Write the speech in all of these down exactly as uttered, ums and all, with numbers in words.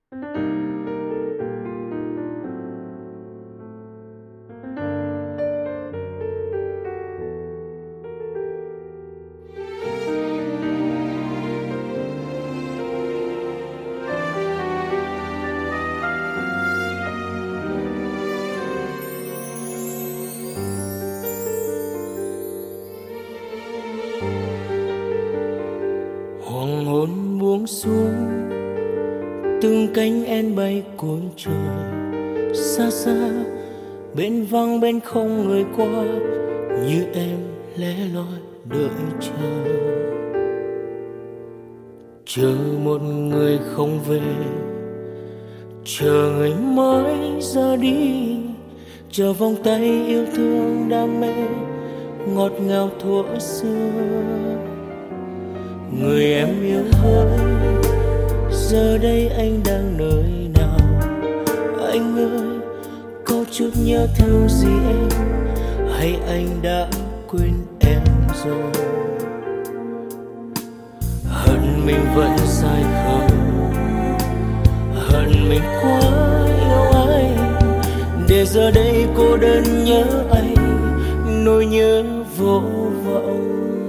Hoàng hôn buông xuống, từng cánh én bay cuối trời. Xa xa bên vắng bên không người qua, như em lẻ loi đợi chờ. Chờ một người không về, chờ người mới ra đi, chờ vòng tay yêu thương đam mê ngọt ngào thuở xưa. Người em yêu ơi, giờ đây anh đang nơi nào? Anh ơi, có chút nhớ thương gì em, hay anh đã quên em rồi? Hận mình vẫn sai khờ, hận mình quá yêu anh, để giờ đây cô đơn nhớ anh, nỗi nhớ vô vọng.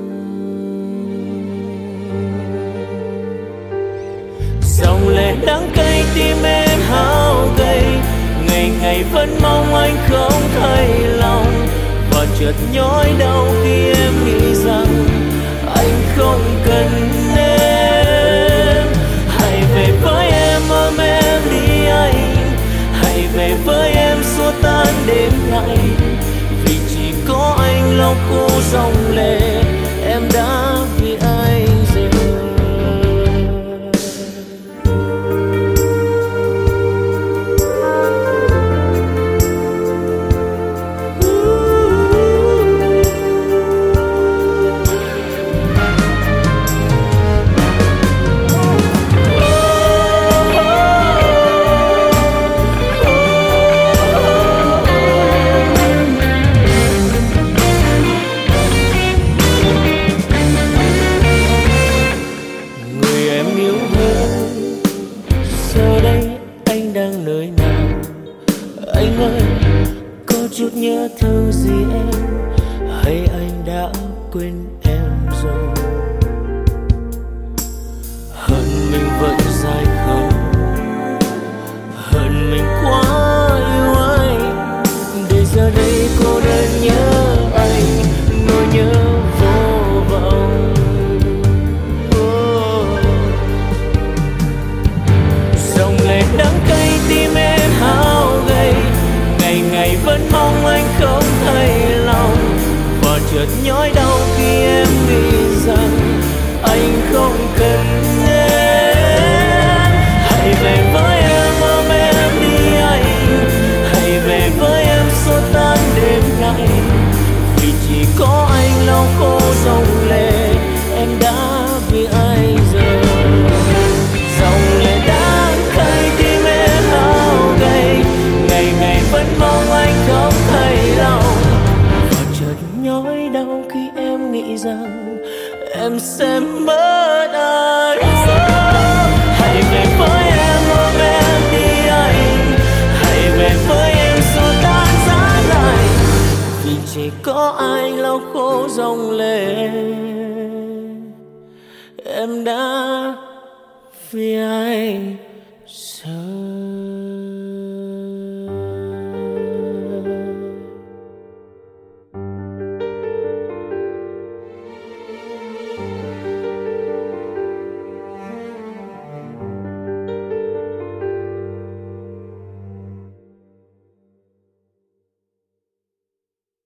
Dòng lệ đắng cay tim em hao gầy, ngày ngày vẫn mong anh không thay lòng, và chợt nhói đau khi em nghĩ rằng anh không cần em. Hãy về với em, ôm em đi anh, hãy về với em xua tan đêm nay, vì chỉ có anh lau khô dòng lệ em đã vì anh rời. Anh ơi, có chút nhớ thương gì em, hay anh đã quên em rồi? Hận mình vẫn sai khờ, hận mình quá yêu anh, để giờ đây cô đơn nhớ anh, nỗi nhớ vô vọng. Oh. Dòng lệ đắng cay tim em hao gầy, ngày ngày vẫn mong anh không thay lòng, và chợt nhói đau khi em nghĩ rằng anh không cần em. Hãy về với em, ôm em đi anh, hãy về với em xua tan đêm nay, vì chỉ có anh lau khô dòng lệ em đã vì anh rời. Dòng lệ đắng cay tim em hao gầy, ngày ngày vẫn mong anh không thay lòng, và chợt nhói đau khi em nghĩ rằng em sẽ mất anh. Hãy về với em, ôm em đi anh, hãy về với em xua tan giá lạnh, vì chỉ có anh lau khô dòng lệ em đã vì anh rời.